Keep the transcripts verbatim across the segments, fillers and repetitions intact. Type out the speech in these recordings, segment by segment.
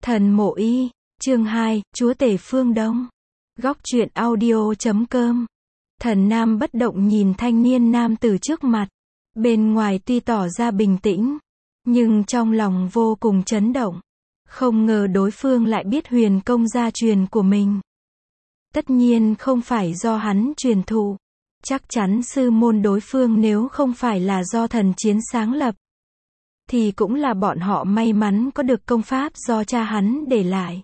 Thần Mộ Y, chương hai, Chúa Tể Phương Đông. Góc truyện audio chấm com. Thần Nam bất động nhìn thanh niên nam tử trước mặt. Bên ngoài tuy tỏ ra bình tĩnh, nhưng trong lòng vô cùng chấn động. Không ngờ đối phương lại biết huyền công gia truyền của mình. Tất nhiên không phải do hắn truyền thụ. Chắc chắn sư môn đối phương nếu không phải là do thần chiến sáng lập, thì cũng là bọn họ may mắn có được công pháp do cha hắn để lại.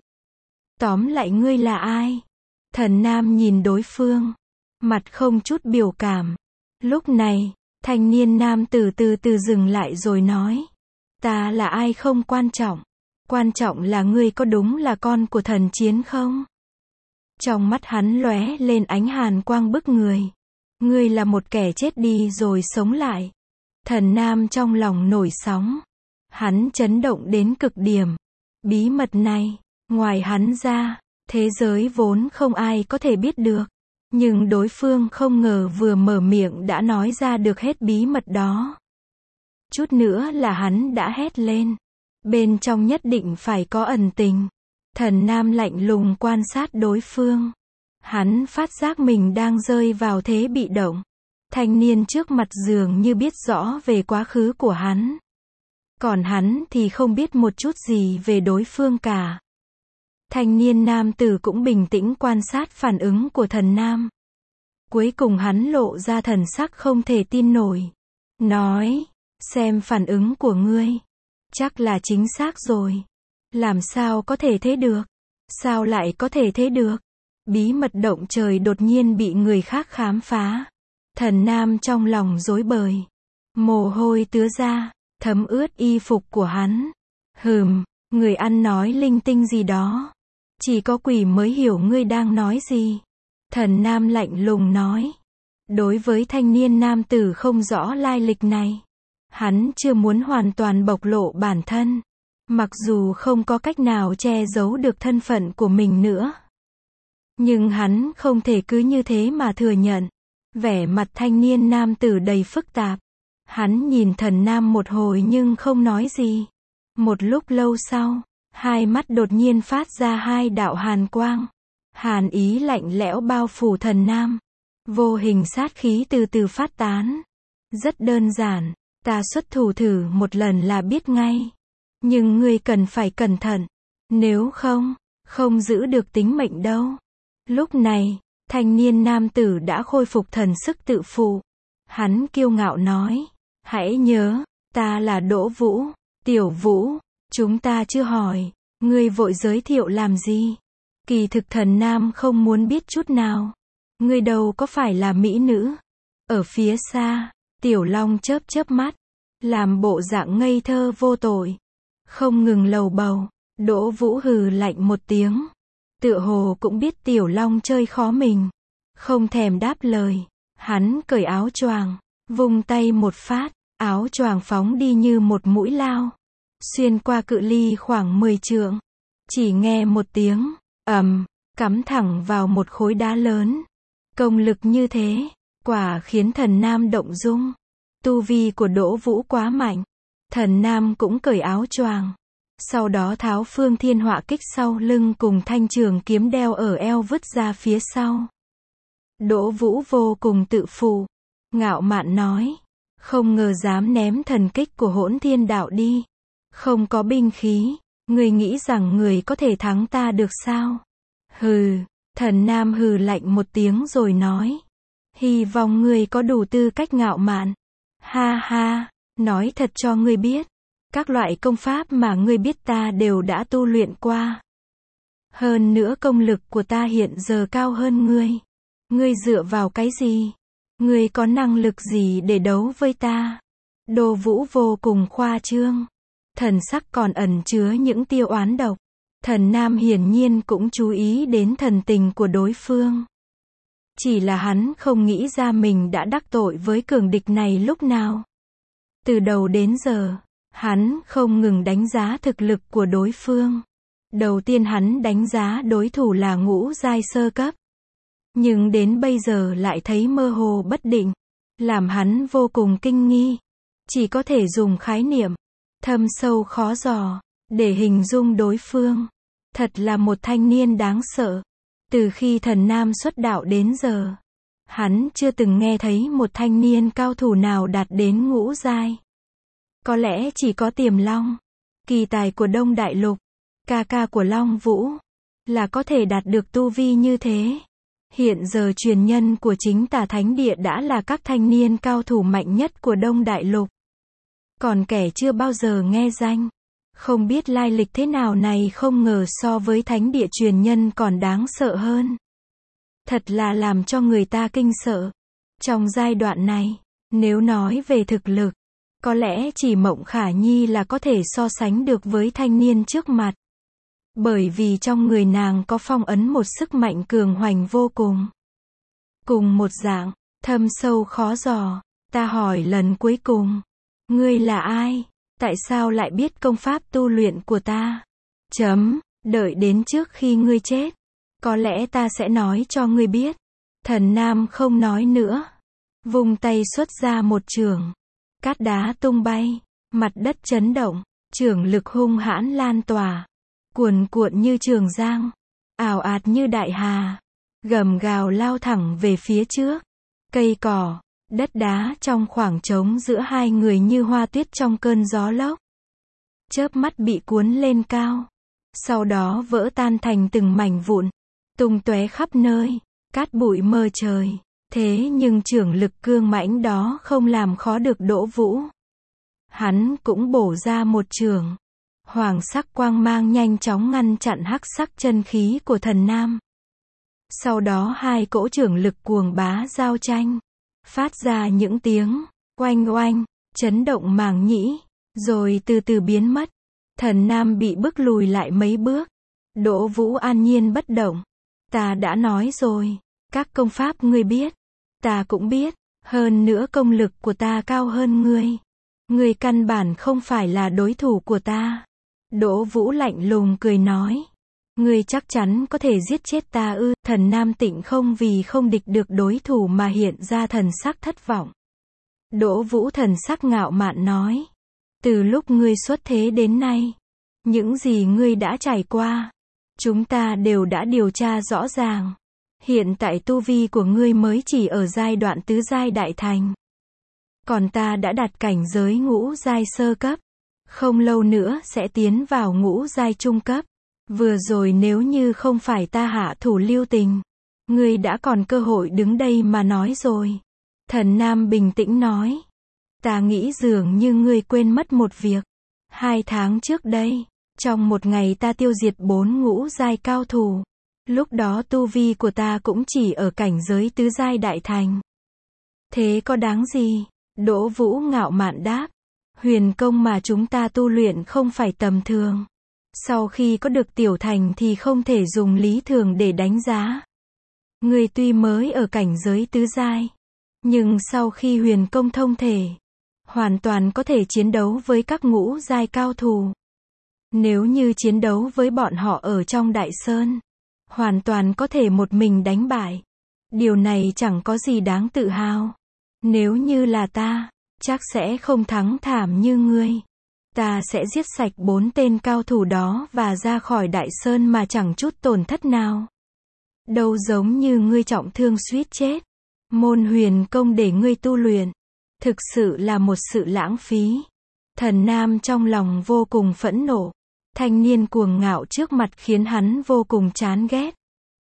Tóm lại ngươi là ai? Thần Nam nhìn đối phương, mặt không chút biểu cảm. Lúc này, thanh niên nam tử từ từ dừng lại rồi nói. Ta là ai không quan trọng. Quan trọng là ngươi có đúng là con của thần chiến không? Trong mắt hắn lóe lên ánh hàn quang bức người. Ngươi là một kẻ chết đi rồi sống lại. Thần Nam trong lòng nổi sóng. Hắn chấn động đến cực điểm. Bí mật này, ngoài hắn ra, thế giới vốn không ai có thể biết được. Nhưng đối phương không ngờ vừa mở miệng đã nói ra được hết bí mật đó. Chút nữa là hắn đã hét lên. Bên trong nhất định phải có ẩn tình. Thần Nam lạnh lùng quan sát đối phương. Hắn phát giác mình đang rơi vào thế bị động. Thanh niên trước mặt dường như biết rõ về quá khứ của hắn. Còn hắn thì không biết một chút gì về đối phương cả. Thanh niên nam tử cũng bình tĩnh quan sát phản ứng của thần Nam. Cuối cùng hắn lộ ra thần sắc không thể tin nổi. Nói, xem phản ứng của ngươi. Chắc là chính xác rồi. Làm sao có thể thế được? Sao lại có thể thế được? Bí mật động trời đột nhiên bị người khác khám phá. Thần Nam trong lòng rối bời. Mồ hôi tứa ra, thấm ướt y phục của hắn. Hừm, người ăn nói linh tinh gì đó. Chỉ có quỷ mới hiểu ngươi đang nói gì. Thần Nam lạnh lùng nói. Đối với thanh niên nam tử không rõ lai lịch này, hắn chưa muốn hoàn toàn bộc lộ bản thân. Mặc dù không có cách nào che giấu được thân phận của mình nữa, nhưng hắn không thể cứ như thế mà thừa nhận. Vẻ mặt thanh niên nam tử đầy phức tạp. Hắn nhìn thần Nam một hồi nhưng không nói gì. Một lúc lâu sau, hai mắt đột nhiên phát ra hai đạo hàn quang. Hàn ý lạnh lẽo bao phủ thần Nam. Vô hình sát khí từ từ phát tán. Rất đơn giản, ta xuất thủ thử một lần là biết ngay. Nhưng ngươi cần phải cẩn thận. Nếu không, không giữ được tính mệnh đâu. Lúc này, thanh niên nam tử đã khôi phục thần sức tự phụ. Hắn kiêu ngạo nói. Hãy nhớ, ta là Đỗ Vũ, Tiểu Vũ. Chúng ta chưa hỏi, ngươi vội giới thiệu làm gì? Kỳ thực thần Nam không muốn biết chút nào. Ngươi đâu có phải là mỹ nữ. Ở phía xa, Tiểu Long chớp chớp mắt, làm bộ dạng ngây thơ vô tội, không ngừng lầu bầu. Đỗ Vũ hừ lạnh một tiếng, tựa hồ cũng biết Tiểu Long chơi khó mình, không thèm đáp lời. Hắn cởi áo choàng, vung tay một phát, áo choàng phóng đi như một mũi lao, xuyên qua cự ly khoảng mười trượng. Chỉ nghe một tiếng ầm, cắm thẳng vào một khối đá lớn. Công lực như thế, quả khiến thần Nam động dung. Tu vi của Đỗ Vũ quá mạnh. Thần Nam cũng cởi áo choàng, sau đó tháo Phương Thiên Họa Kích sau lưng cùng thanh trường kiếm đeo ở eo vứt ra phía sau. Đỗ Vũ vô cùng tự phụ, ngạo mạn nói. Không ngờ dám ném thần kích của Hỗn Thiên Đạo đi. Không có binh khí, ngươi nghĩ rằng người có thể thắng ta được sao? Hừ, thần Nam hừ lạnh một tiếng rồi nói. Hy vọng ngươi có đủ tư cách ngạo mạn. Ha ha, nói thật cho ngươi biết. Các loại công pháp mà ngươi biết ta đều đã tu luyện qua. Hơn nữa công lực của ta hiện giờ cao hơn ngươi. Ngươi dựa vào cái gì? Ngươi có năng lực gì để đấu với ta? Đỗ Vũ vô cùng khoa trương. Thần sắc còn ẩn chứa những tia oán độc. Thần Nam hiển nhiên cũng chú ý đến thần tình của đối phương. Chỉ là hắn không nghĩ ra mình đã đắc tội với cường địch này lúc nào. Từ đầu đến giờ, hắn không ngừng đánh giá thực lực của đối phương. Đầu tiên hắn đánh giá đối thủ là ngũ giai sơ cấp. Nhưng đến bây giờ lại thấy mơ hồ bất định, làm hắn vô cùng kinh nghi. Chỉ có thể dùng khái niệm thâm sâu khó dò để hình dung đối phương. Thật là một thanh niên đáng sợ. Từ khi Thần Nam xuất đạo đến giờ, hắn chưa từng nghe thấy một thanh niên cao thủ nào đạt đến ngũ giai. Có lẽ chỉ có Tiềm Long, kỳ tài của Đông Đại Lục, ca ca của Long Vũ, là có thể đạt được tu vi như thế. Hiện giờ truyền nhân của chính tà thánh địa đã là các thanh niên cao thủ mạnh nhất của Đông Đại Lục. Còn kẻ chưa bao giờ nghe danh, không biết lai lịch thế nào này không ngờ so với thánh địa truyền nhân còn đáng sợ hơn. Thật là làm cho người ta kinh sợ. Trong giai đoạn này, nếu nói về thực lực, có lẽ chỉ Mộng Khả Nhi là có thể so sánh được với thanh niên trước mặt. Bởi vì trong người nàng có phong ấn một sức mạnh cường hoành vô cùng. Cùng một dạng, thâm sâu khó dò. Ta hỏi lần cuối cùng, ngươi là ai? Tại sao lại biết công pháp tu luyện của ta? Chấm, đợi đến trước khi ngươi chết, có lẽ ta sẽ nói cho ngươi biết. Thần Nam không nói nữa. Vung tay xuất ra một chưởng. Cát đá tung bay, mặt đất chấn động, chưởng lực hung hãn lan tỏa, cuồn cuộn như trường giang, ào ạt như đại hà, gầm gào lao thẳng về phía trước. Cây cỏ, đất đá trong khoảng trống giữa hai người như hoa tuyết trong cơn gió lốc. Chớp mắt bị cuốn lên cao, sau đó vỡ tan thành từng mảnh vụn, tung tóe khắp nơi, cát bụi mơ trời. Thế nhưng chưởng lực cương mãnh đó không làm khó được Đỗ Vũ. Hắn cũng bổ ra một chưởng. Hoàng sắc quang mang nhanh chóng ngăn chặn hắc sắc chân khí của Thần Nam. Sau đó hai cỗ chưởng lực cuồng bá giao tranh, phát ra những tiếng oanh oanh, chấn động màng nhĩ, rồi từ từ biến mất. Thần Nam bị bức lùi lại mấy bước. Đỗ Vũ an nhiên bất động. Ta đã nói rồi, các công pháp ngươi biết, ta cũng biết, hơn nữa công lực của ta cao hơn ngươi. Ngươi căn bản không phải là đối thủ của ta. Đỗ Vũ lạnh lùng cười nói. Ngươi chắc chắn có thể giết chết ta ư? Thần Nam Tịnh không vì không địch được đối thủ mà hiện ra thần sắc thất vọng. Đỗ Vũ thần sắc ngạo mạn nói. Từ lúc ngươi xuất thế đến nay, những gì ngươi đã trải qua, chúng ta đều đã điều tra rõ ràng. Hiện tại tu vi của ngươi mới chỉ ở giai đoạn tứ giai đại thành. Còn ta đã đạt cảnh giới ngũ giai sơ cấp. Không lâu nữa sẽ tiến vào ngũ giai trung cấp. Vừa rồi nếu như không phải ta hạ thủ lưu tình, ngươi đã còn cơ hội đứng đây mà nói rồi. Thần Nam bình tĩnh nói. Ta nghĩ dường như ngươi quên mất một việc. Hai tháng trước đây, trong một ngày ta tiêu diệt bốn ngũ giai cao thủ. Lúc đó tu vi của ta cũng chỉ ở cảnh giới tứ giai đại thành. Thế có đáng gì? Đỗ Vũ ngạo mạn đáp. Huyền công mà chúng ta tu luyện không phải tầm thường. Sau khi có được tiểu thành thì không thể dùng lý thường để đánh giá. Ngươi tuy mới ở cảnh giới tứ giai, nhưng sau khi huyền công thông thể, hoàn toàn có thể chiến đấu với các ngũ giai cao thủ. Nếu như chiến đấu với bọn họ ở trong Đại Sơn, hoàn toàn có thể một mình đánh bại. Điều này chẳng có gì đáng tự hào. Nếu như là ta, chắc sẽ không thắng thảm như ngươi. Ta sẽ giết sạch bốn tên cao thủ đó và ra khỏi Đại Sơn mà chẳng chút tổn thất nào. Đâu giống như ngươi trọng thương suýt chết. Môn huyền công để ngươi tu luyện, thực sự là một sự lãng phí. Thần Nam trong lòng vô cùng phẫn nộ. Thanh niên cuồng ngạo trước mặt khiến hắn vô cùng chán ghét.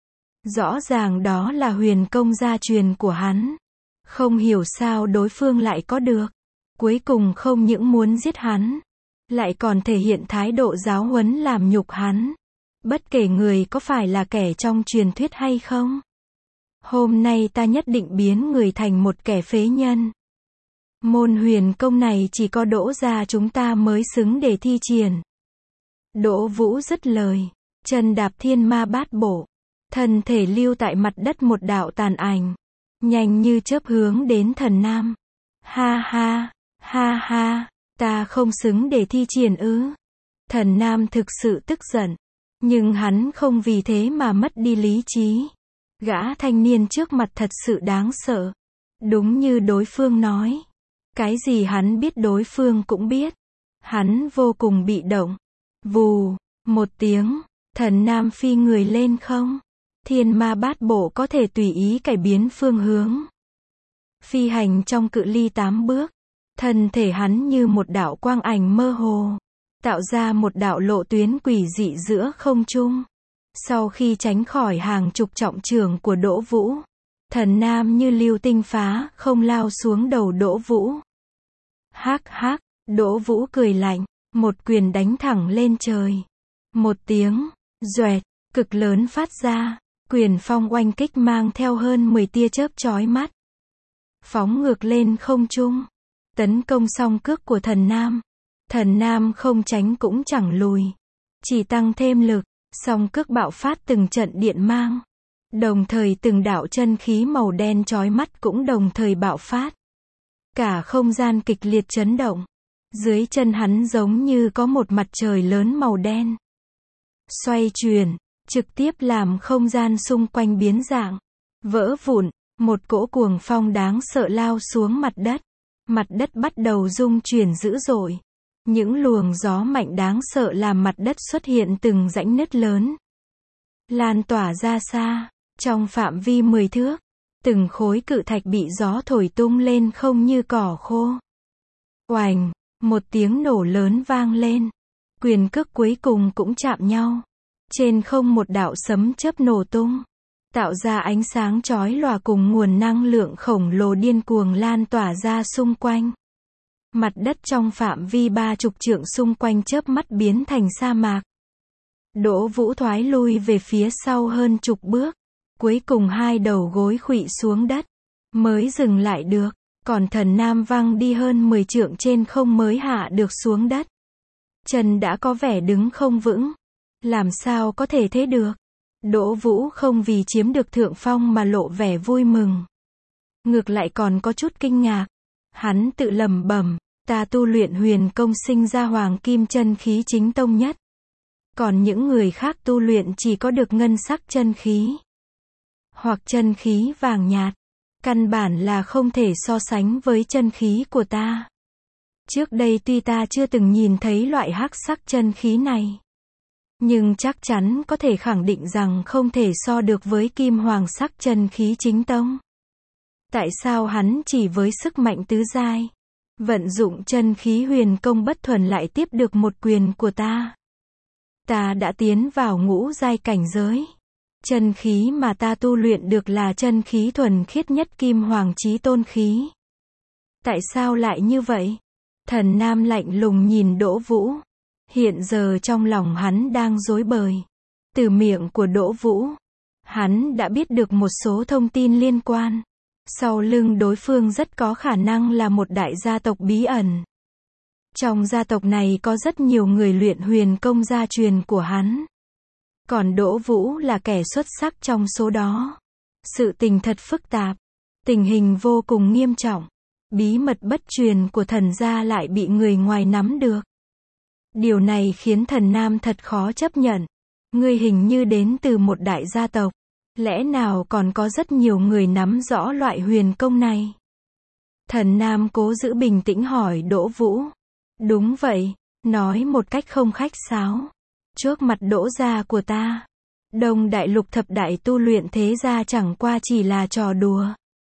Rõ ràng đó là huyền công gia truyền của hắn. Không hiểu sao đối phương lại có được. Cuối cùng không những muốn giết hắn, lại còn thể hiện thái độ giáo huấn làm nhục hắn. Bất kể người có phải là kẻ trong truyền thuyết hay không. Hôm nay ta nhất định biến người thành một kẻ phế nhân. Môn huyền công này chỉ có Đỗ gia chúng ta mới xứng để thi triển. Đỗ Vũ dứt lời, chân đạp thiên ma bát bộ, thân thể lưu tại mặt đất một đạo tàn ảnh, nhanh như chớp hướng đến Thần Nam. Ha ha, ha ha, ta không xứng để thi triển ư? Thần Nam thực sự tức giận, nhưng hắn không vì thế mà mất đi lý trí. Gã thanh niên trước mặt thật sự đáng sợ. Đúng như đối phương nói, cái gì hắn biết đối phương cũng biết. Hắn vô cùng bị động. Vù, một tiếng, thần nam phi người lên không. Thiên ma bát bộ có thể tùy ý cải biến phương hướng. Phi hành trong cự ly tám bước. Thân thể hắn như một đạo quang ảnh mơ hồ. Tạo ra một đạo lộ tuyến quỷ dị giữa không trung. Sau khi tránh khỏi hàng chục trọng chưởng của Đỗ Vũ, thần nam như lưu tinh phá không lao xuống đầu Đỗ Vũ. Hắc hắc, Đỗ Vũ cười lạnh, một quyền đánh thẳng lên trời. Một tiếng, doẹt, cực lớn phát ra, quyền phong oanh kích mang theo hơn mười tia chớp chói mắt. Phóng ngược lên không trung, tấn công song cước của thần nam. Thần nam không tránh cũng chẳng lùi, chỉ tăng thêm lực, song cước bạo phát từng trận điện mang. Đồng thời từng đạo chân khí màu đen chói mắt cũng đồng thời bạo phát. Cả không gian kịch liệt chấn động. Dưới chân hắn giống như có một mặt trời lớn màu đen. Xoay chuyển, trực tiếp làm không gian xung quanh biến dạng, vỡ vụn, một cỗ cuồng phong đáng sợ lao xuống mặt đất. Mặt đất bắt đầu rung chuyển dữ dội. Những luồng gió mạnh đáng sợ làm mặt đất xuất hiện từng rãnh nứt lớn. Lan tỏa ra xa, trong phạm vi mười thước, từng khối cự thạch bị gió thổi tung lên không như cỏ khô. Oành, một tiếng nổ lớn vang lên. Quyền cước cuối cùng cũng chạm nhau. Trên không một đạo sấm chớp nổ tung, tạo ra ánh sáng chói lòa cùng nguồn năng lượng khổng lồ điên cuồng lan tỏa ra xung quanh. Mặt đất trong phạm vi ba chục trượng xung quanh chớp mắt biến thành sa mạc. Đỗ Vũ thoái lui về phía sau hơn chục bước, cuối cùng hai đầu gối khuỵu xuống đất, mới dừng lại được, còn thần nam văng đi hơn mười trượng trên không mới hạ được xuống đất. Chân đã có vẻ đứng không vững, làm sao có thể thế được? Đỗ Vũ không vì chiếm được thượng phong mà lộ vẻ vui mừng, ngược lại còn có chút kinh ngạc. Hắn tự lẩm bẩm, ta tu luyện huyền công sinh ra hoàng kim chân khí chính tông nhất. Còn những người khác tu luyện chỉ có được ngân sắc chân khí, hoặc chân khí vàng nhạt. Căn bản là không thể so sánh với chân khí của ta. Trước đây tuy ta chưa từng nhìn thấy loại hắc sắc chân khí này, nhưng chắc chắn có thể khẳng định rằng không thể so được với kim hoàng sắc chân khí chính tông. Tại sao hắn chỉ với sức mạnh tứ giai, vận dụng chân khí huyền công bất thuần lại tiếp được một quyền của ta? Ta đã tiến vào ngũ giai cảnh giới. Chân khí mà ta tu luyện được là chân khí thuần khiết nhất kim hoàng chí tôn khí. Tại sao lại như vậy? Thần nam lạnh lùng nhìn Đỗ Vũ. Hiện giờ trong lòng hắn đang rối bời. Từ miệng của Đỗ Vũ, hắn đã biết được một số thông tin liên quan. Sau lưng đối phương rất có khả năng là một đại gia tộc bí ẩn. Trong gia tộc này có rất nhiều người luyện huyền công gia truyền của hắn. Còn Đỗ Vũ là kẻ xuất sắc trong số đó. Sự tình thật phức tạp. Tình hình vô cùng nghiêm trọng. Bí mật bất truyền của thần gia lại bị người ngoài nắm được. Điều này khiến thần nam thật khó chấp nhận. Ngươi hình như đến từ một đại gia tộc. Lẽ nào còn có rất nhiều người nắm rõ loại huyền công này? Thần nam cố giữ bình tĩnh hỏi Đỗ Vũ. Đúng vậy, nói một cách không khách sáo. Trước mặt Đỗ gia của ta, Đông Đại Lục thập đại tu luyện thế gia chẳng qua chỉ là trò đùa.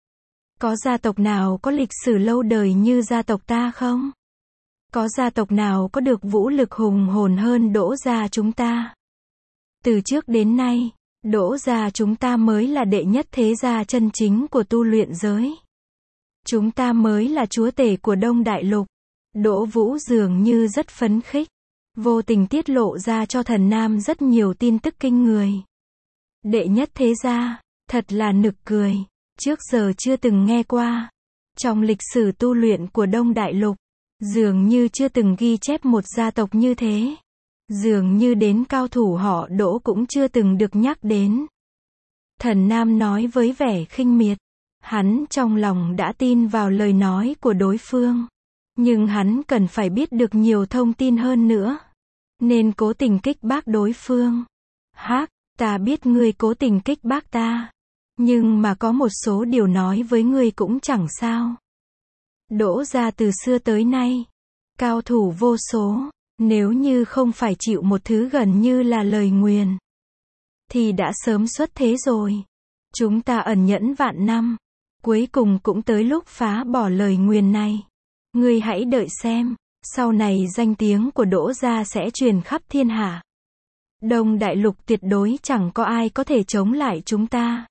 Có gia tộc nào có lịch sử lâu đời như gia tộc ta không? Có gia tộc nào có được vũ lực hùng hồn hơn Đỗ gia chúng ta? Từ trước đến nay, Đỗ gia chúng ta mới là đệ nhất thế gia chân chính của tu luyện giới. Chúng ta mới là chúa tể của Đông Đại Lục. Đỗ Vũ dường như rất phấn khích, vô tình tiết lộ ra cho thần nam rất nhiều tin tức kinh người. Đệ nhất thế gia, thật là nực cười, trước giờ chưa từng nghe qua. Trong lịch sử tu luyện của Đông Đại Lục, dường như chưa từng ghi chép một gia tộc như thế. Dường như đến cao thủ họ Đỗ cũng chưa từng được nhắc đến. Thần nam nói với vẻ khinh miệt. Hắn trong lòng đã tin vào lời nói của đối phương. Nhưng hắn cần phải biết được nhiều thông tin hơn nữa. Nên cố tình kích bác đối phương. Hắc, ta biết ngươi cố tình kích bác ta. Nhưng mà có một số điều nói với ngươi cũng chẳng sao. Đỗ gia từ xưa tới nay, cao thủ vô số. Nếu như không phải chịu một thứ gần như là lời nguyền, thì đã sớm xuất thế rồi. Chúng ta ẩn nhẫn vạn năm, cuối cùng cũng tới lúc phá bỏ lời nguyền này. Ngươi hãy đợi xem, sau này danh tiếng của Đỗ gia sẽ truyền khắp thiên hạ. Đông đại lục tuyệt đối chẳng có ai có thể chống lại chúng ta.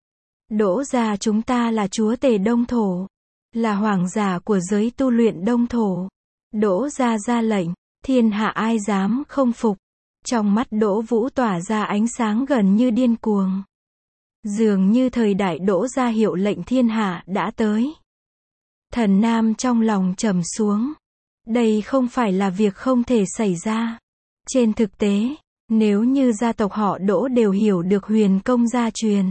Đỗ gia chúng ta là chúa tể Đông thổ, là hoàng giả của giới tu luyện Đông thổ. Đỗ gia ra lệnh, thiên hạ ai dám không phục. Trong mắt Đỗ Vũ tỏa ra ánh sáng gần như điên cuồng. Dường như thời đại Đỗ gia hiệu lệnh thiên hạ đã tới. Thần Nam trong lòng trầm xuống. Đây không phải là việc không thể xảy ra. Trên thực tế, nếu như gia tộc họ Đỗ đều hiểu được huyền công gia truyền,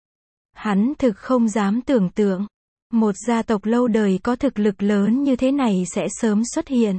hắn thực không dám tưởng tượng, một gia tộc lâu đời có thực lực lớn như thế này sẽ sớm xuất hiện.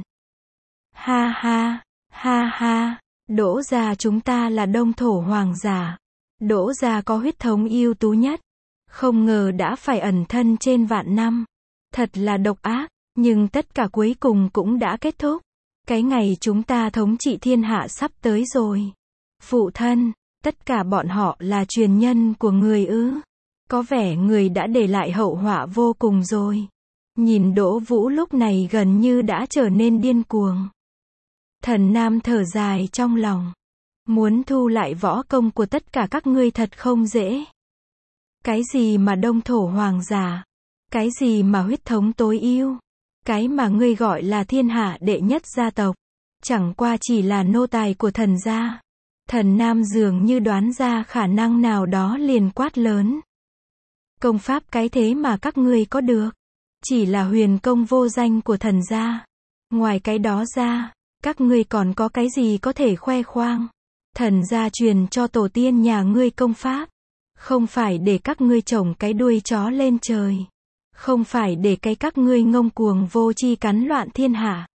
Ha ha, ha ha, Đỗ gia chúng ta là Đông thổ hoàng giả. Đỗ gia có huyết thống ưu tú nhất. Không ngờ đã phải ẩn thân trên vạn năm. Thật là độc ác, nhưng tất cả cuối cùng cũng đã kết thúc. Cái ngày chúng ta thống trị thiên hạ sắp tới rồi. Phụ thân, tất cả bọn họ là truyền nhân của người ư? Có vẻ người đã để lại hậu họa vô cùng rồi. Nhìn Đỗ Vũ lúc này gần như đã trở nên điên cuồng. Thần Nam thở dài trong lòng. Muốn thu lại võ công của tất cả các ngươi thật không dễ. Cái gì mà Đông thổ hoàng giả? Cái gì mà huyết thống tối ưu? Cái mà ngươi gọi là thiên hạ đệ nhất gia tộc, chẳng qua chỉ là nô tài của thần gia. Thần Nam dường như đoán ra khả năng nào đó liền quát lớn. Công pháp cái thế mà các ngươi có được, chỉ là huyền công vô danh của thần gia. Ngoài cái đó ra, các ngươi còn có cái gì có thể khoe khoang? Thần gia truyền cho tổ tiên nhà ngươi công pháp, không phải để các ngươi trồng cái đuôi chó lên trời. Không phải để cái các ngươi ngông cuồng vô tri cắn loạn thiên hạ,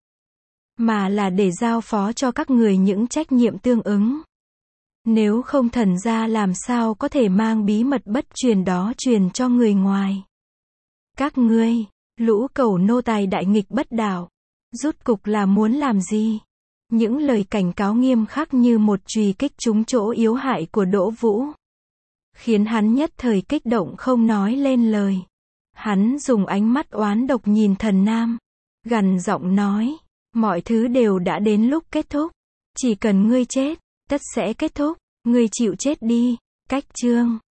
mà là để giao phó cho các người những trách nhiệm tương ứng. Nếu không thần gia làm sao có thể mang bí mật bất truyền đó truyền cho người ngoài. Các ngươi, lũ cẩu nô tài đại nghịch bất đạo, rút cục là muốn làm gì? Những lời cảnh cáo nghiêm khắc như một chùy kích trúng chỗ yếu hại của Đỗ Vũ, khiến hắn nhất thời kích động không nói lên lời. Hắn dùng ánh mắt oán độc nhìn Thần Nam, gằn giọng nói, mọi thứ đều đã đến lúc kết thúc. Chỉ cần ngươi chết, tất sẽ kết thúc. Ngươi chịu chết đi. Cách chương